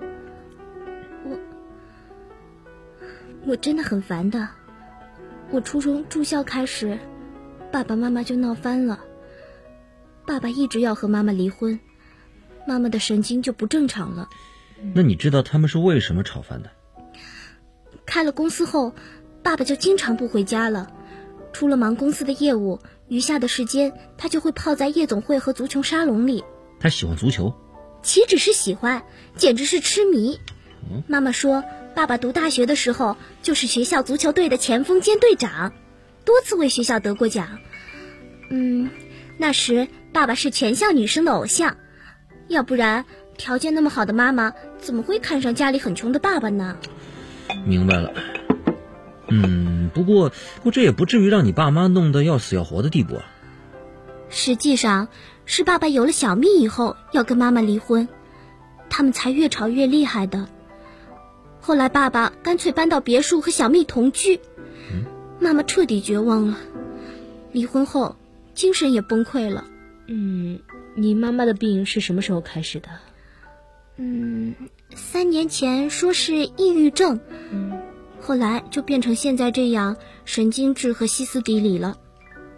我真的很烦的。我初中住校开始，爸爸妈妈就闹翻了。爸爸一直要和妈妈离婚，妈妈的神经就不正常了。 那你知道他们是为什么吵翻的？ 开了公司后，爸爸就经常不回家了，除了忙公司的业务，余下的时间他就会泡在夜总会和足球沙龙里。 他喜欢足球？ 岂止是喜欢，简直是痴迷。妈妈说爸爸读大学的时候就是学校足球队的前锋兼队长，多次为学校得过奖。那时爸爸是全校女生的偶像，要不然条件那么好的妈妈怎么会看上家里很穷的爸爸呢？ 明白了。不过这也不至于让你爸妈弄得要死要活的地步啊。 实际上是爸爸有了小蜜以后要跟妈妈离婚，他们才越吵越厉害的。后来爸爸干脆搬到别墅和小蜜同居，妈妈彻底绝望了。离婚后精神也崩溃了。 你妈妈的病是什么时候开始的 ？3年前说是抑郁症，后来就变成现在这样，神经质和歇斯底里了。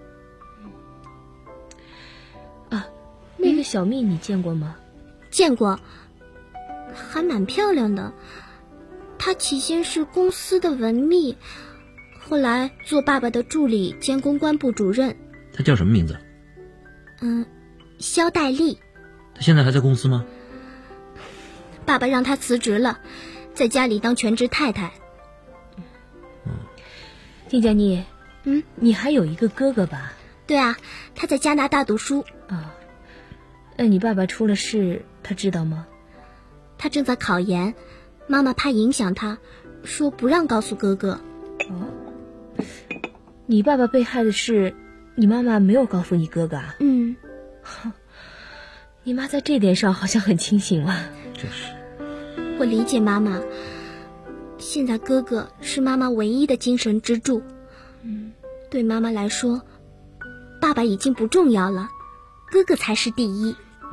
那个小蜜你见过吗？ 见过，还蛮漂亮的。她起先是公司的文秘，后来做爸爸的助理兼公关部主任。 她叫什么名字？ 肖黛丽。 她现在还在公司吗？ 爸爸让她辞职了，在家里当全职太太。 金佳妮，你还有一个哥哥吧？ 对啊，他在加拿大读书。 那你爸爸出了事，他知道吗？ 他正在考研，妈妈怕影响他，说不让告诉哥哥。 你爸爸被害的事，你妈妈没有告诉你哥哥啊？你妈在这点上好像很清醒了。 就是。 我理解妈妈，现在哥哥是妈妈唯一的精神支柱。对妈妈来说，爸爸已经不重要了，哥哥才是第一。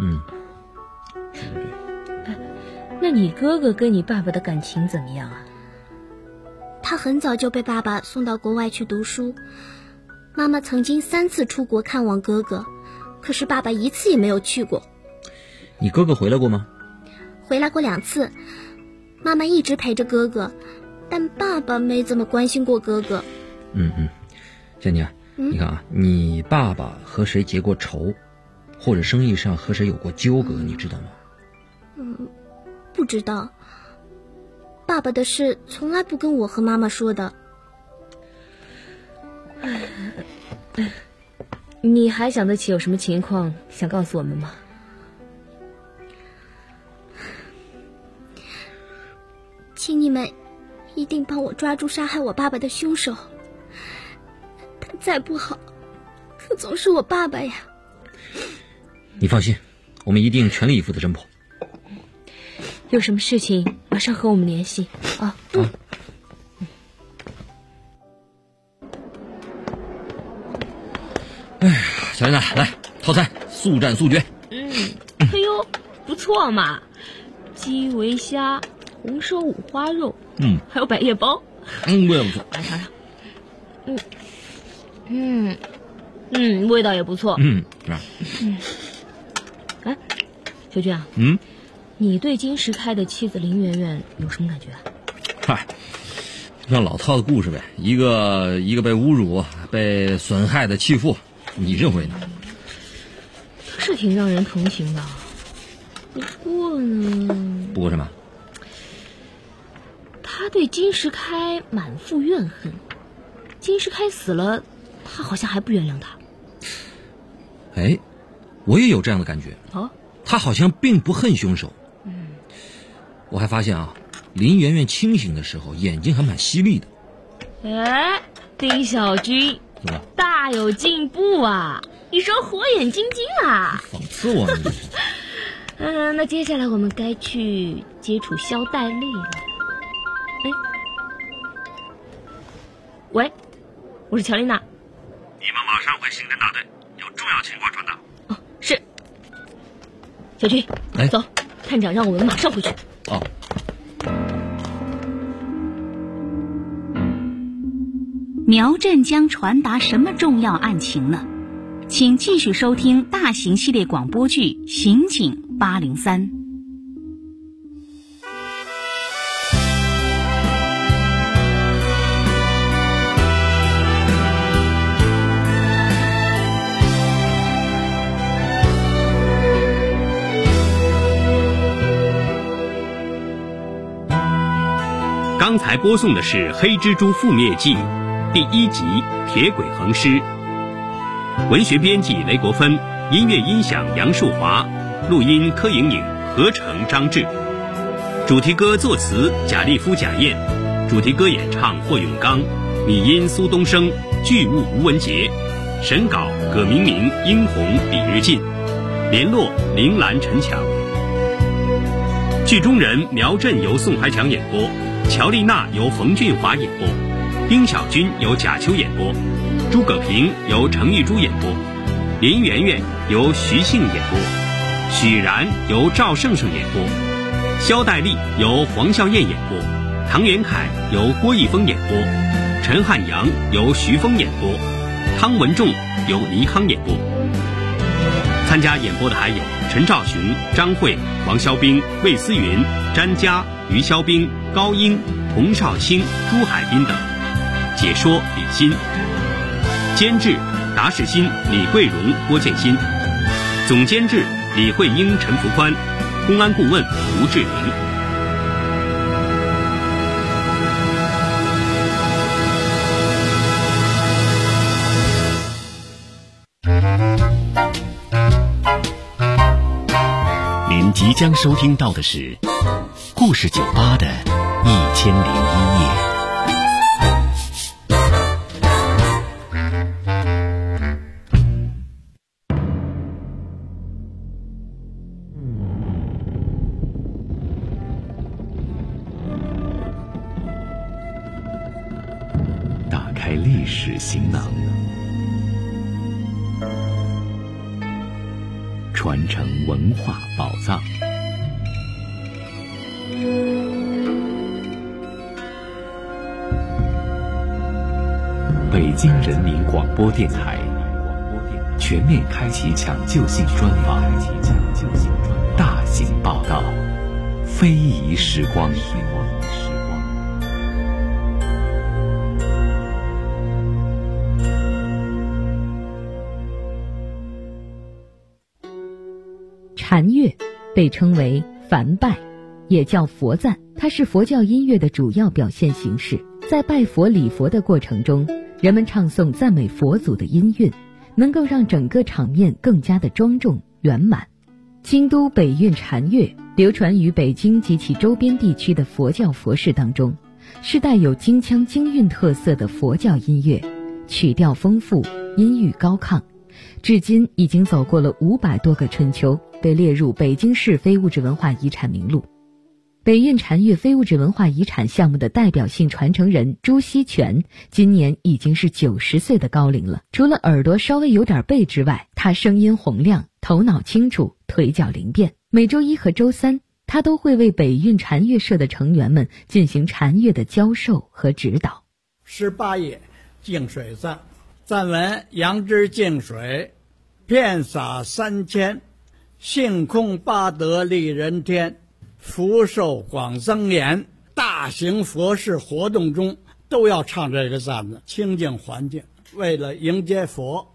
那你哥哥跟你爸爸的感情怎么样啊？ 他很早就被爸爸送到国外去读书，妈妈曾经3次出国看望哥哥，可是爸爸1次也没有去过。 你哥哥回来过吗？ 回来过2次，妈妈一直陪着哥哥，但爸爸没怎么关心过哥哥。 佳妮啊，你看啊，你爸爸和谁结过仇，或者生意上和谁有过纠葛，你知道吗？ 不知道。爸爸的事从来不跟我和妈妈说的。 你还想得起有什么情况想告诉我们吗？ 请你们一定帮我抓住杀害我爸爸的凶手。他再不好，可总是我爸爸呀。 你放心，我们一定全力以赴的侦破。 有什么事情马上和我们联系啊！ 小燕子，来套餐，速战速决。 哎呦，不错嘛，鸡尾虾、红烧五花肉，还有百叶包。 不错。 来尝尝。 味道也不错。 是吧？ 哎，修军啊，你对金石开的妻子林媛媛有什么感觉啊？ 嗨，像老套的故事呗，一个被侮辱、被损害的弃妇，你认为呢？ 是挺让人同情的，不过呢…… 不过什么？ 他对金石开满腹怨恨，金石开死了，他好像还不原谅他。 哎，我也有这样的感觉。他好像并不恨凶手。我还发现啊，林媛媛清醒的时候眼睛还蛮犀利的。 哎，丁小军， 怎么大有进步啊！你说火眼金睛啊！ 讽刺我呢？ 那接下来我们该去接触肖黛丽了。哎，喂，我是乔丽娜。 你们马上回刑侦大队，有重要情况传达。 哦，是。小军，走，探长让我们马上回去。 苗振将传达什么重要案情呢？请继续收听大型系列广播剧《刑警803》。 刚才播送的是《黑蜘蛛覆灭记》第1集《铁轨横尸》，文学编辑雷国芬，音乐音响杨树华，录音柯莹莹，合成张志，主题歌作词贾立夫、贾燕，主题歌演唱霍永刚，拟音苏东升，剧务吴文杰，审稿葛明明、殷红、李日进，联络铃兰、陈强。剧中人苗振由宋怀强演播，乔丽娜由冯俊华演播，丁小军由贾秋演播，诸葛平由程玉珠演播，林媛媛由徐杏演播，许然由赵胜胜演播，肖黛丽由黄笑燕演播，唐元凯由郭义峰演播，陈汉阳由徐峰演播，汤文仲由倪康演播。参加演播的还有陈兆雄、张慧、王肖兵、魏思云、詹佳、于肖兵、高英、童少卿、朱海滨等。解说李欣，监制达世新、李桂荣、郭建新，总监制李慧英、陈福宽，公安顾问吴志明。 您即将收听到的是故事酒吧的1001夜。打开历史行囊，传承文化宝藏。北京人民广播电台全面开启抢救性专访，大型报道，非遗时光。 禅乐被称为梵拜，也叫佛赞，它是佛教音乐的主要表现形式。在拜佛礼佛的过程中，人们唱诵赞美佛祖的音韵，能够让整个场面更加的庄重圆满。京都北韵禅乐流传于北京及其周边地区的佛教佛事当中，是带有京腔京韵特色的佛教音乐，曲调丰富，音域高亢，至今已经走过了500多个春秋，被列入北京市非物质文化遗产名录。北韵禅乐非物质文化遗产项目的代表性传承人朱锡全今年已经是90岁的高龄了。除了耳朵稍微有点背之外，他声音洪亮，头脑清楚，腿脚灵便。每周1和周3，他都会为北韵禅乐社的成员们进行禅乐的教授和指导。 18夜净水赞， 赞文：杨之净水，遍洒三千，性空八德利人天，福寿广增延。大型佛事活动中都要唱这个赞子，清净环境，为了迎接佛。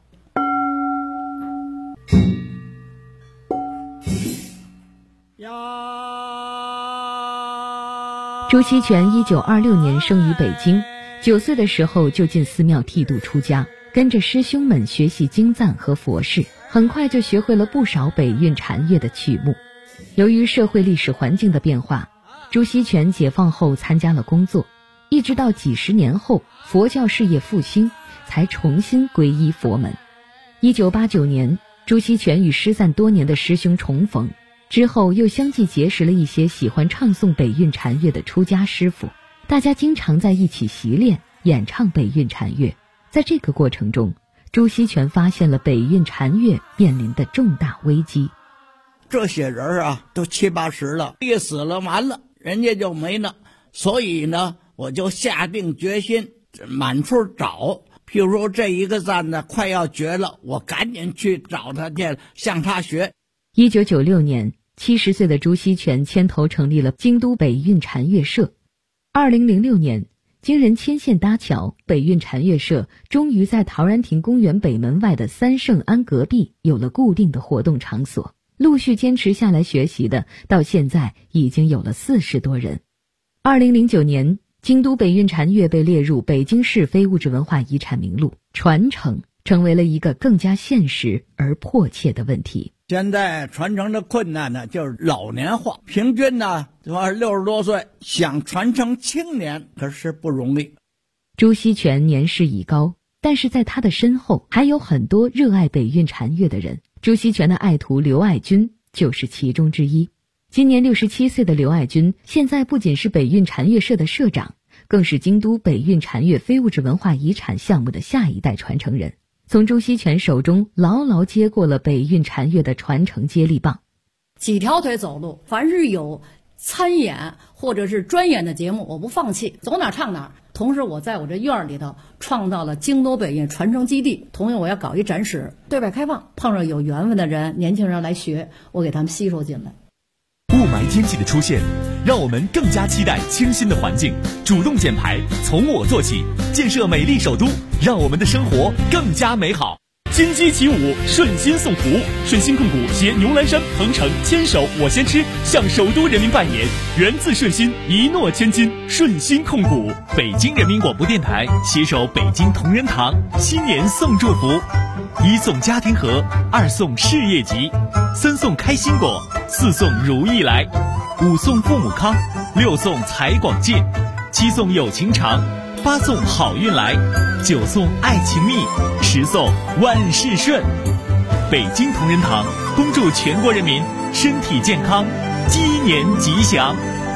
朱锡全1926年生于北京，9岁的时候就进寺庙剃度出家，跟着师兄们学习经赞和佛事，很快就学会了不少北韵禅乐的曲目。由于社会历史环境的变化，朱锡全解放后参加了工作，一直到几十年后佛教事业复兴，才重新皈依佛门。1989年，朱锡全与失散多年的师兄重逢，之后又相继结识了一些喜欢唱诵北韵禅乐的出家师傅，大家经常在一起习练演唱北韵禅乐。在这个过程中，朱锡全发现了北韵禅乐面临的重大危机。 这些人啊都70、80了，一死了完了，人家就没了。所以呢，我就下定决心满处找，譬如说这一个赞呢快要绝了，我赶紧去找他去，向他学。 1996年，70岁的朱锡全牵头成立了京都北韵禅乐社。2006年，经人牵线搭桥，北韵禅乐社终于在陶然亭公园北门外的三圣庵隔壁有了固定的活动场所。陆续坚持下来学习的，到现在已经有了40多人。2009年，京都北韵禅乐被列入北京市非物质文化遗产名录，传承成为了一个更加现实而迫切的问题。 现在传承的困难呢，就是老年化，平均呢60多岁，想传承青年可是不容易。 朱锡全年事已高，但是在他的身后还有很多热爱北韵禅乐的人。朱锡全的爱徒刘爱军就是其中之一。今年67岁的刘爱军，现在不仅是北韵禅乐社的社长，更是京都北韵禅乐非物质文化遗产项目的下一代传承人，从朱锡全手中牢牢接过了北韵禅乐的传承接力棒。 几条腿走路，凡是有参演或者是专演的节目，我不放弃，走哪唱哪。同时我在我这院里头创造了京都北韵传承基地，同时我要搞一展示，对外开放，碰上有缘分的人，年轻人来学，我给他们吸收进来。 雾霾天气的出现，让我们更加期待清新的环境，主动减排，从我做起，建设美丽首都，让我们的生活更加美好。金鸡起舞，顺心送福。顺心控股携牛栏山、鹏城牵手我先吃，向首都人民拜年，源自顺心，一诺千金。顺心控股。北京人民广播电台携手北京同仁堂，新年送祝福：1送家庭和，2送事业吉，3送开心果，4送如意来，5送父母康，6送财广进，7送有情长，8送好运来，9送爱情蜜，10送万事顺。北京同仁堂恭祝全国人民身体健康，鸡年吉祥。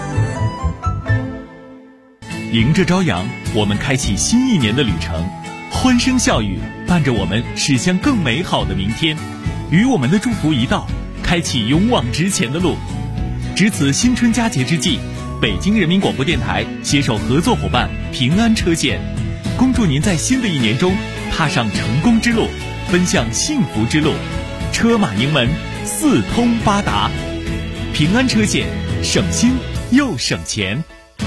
迎着朝阳，我们开启新一年的旅程，欢声笑语伴着我们驶向更美好的明天。与我们的祝福一道，开启勇往直前的路。值此新春佳节之际，北京人民广播电台携手合作伙伴平安车险，恭祝您在新的一年中踏上成功之路，奔向幸福之路，车马盈门，四通八达。平安车险，省心又省钱。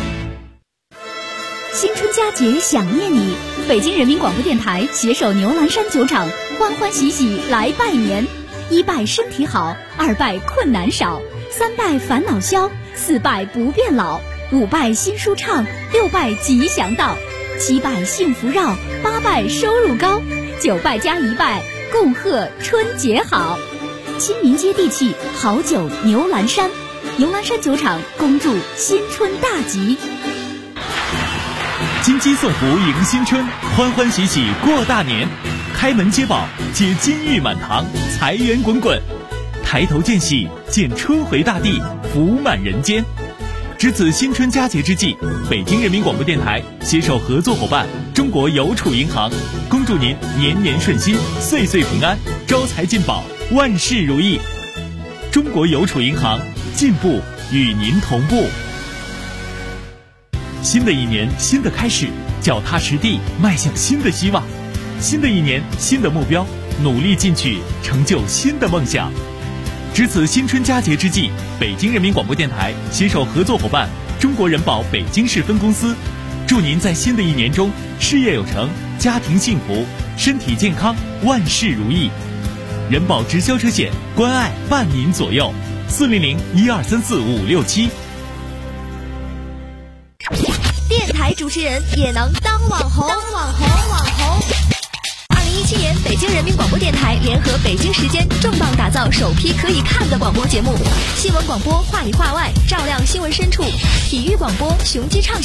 新春佳节想念你，北京人民广播电台携手牛栏山酒厂，欢欢喜喜来拜年。1拜身体好，2拜困难少，3拜烦恼消，4拜不变老，5拜新书唱，6拜吉祥到，7拜幸福绕，8拜收入高，9拜加1拜，共贺春节好。亲民接地气，好酒牛栏山，牛栏山酒厂恭祝新春大吉。 金鸡送福迎新春，欢欢喜喜过大年，开门接宝，接金玉满堂，财源滚滚，抬头见喜，见春回大地，福满人间。值此新春佳节之际，北京人民广播电台携手合作伙伴中国邮储银行，恭祝您年年顺心，岁岁平安，招财进宝，万事如意。中国邮储银行，进步与您同步。新的一年，新的开始，脚踏实地，迈向新的希望。 新的一年，新的目标，努力进取，成就新的梦想。值此新春佳节之际，北京人民广播电台携手合作伙伴中国人保北京市分公司，祝您在新的一年中事业有成，家庭幸福，身体健康，万事如意。人保直销车险，关爱伴您左右，400-1234-567。 电台主持人也能当网红2017年，北京人民广播电台联合北京时间重磅打造首批可以看的广播节目，新闻广播话里话外，照亮新闻深处，体育广播雄鸡畅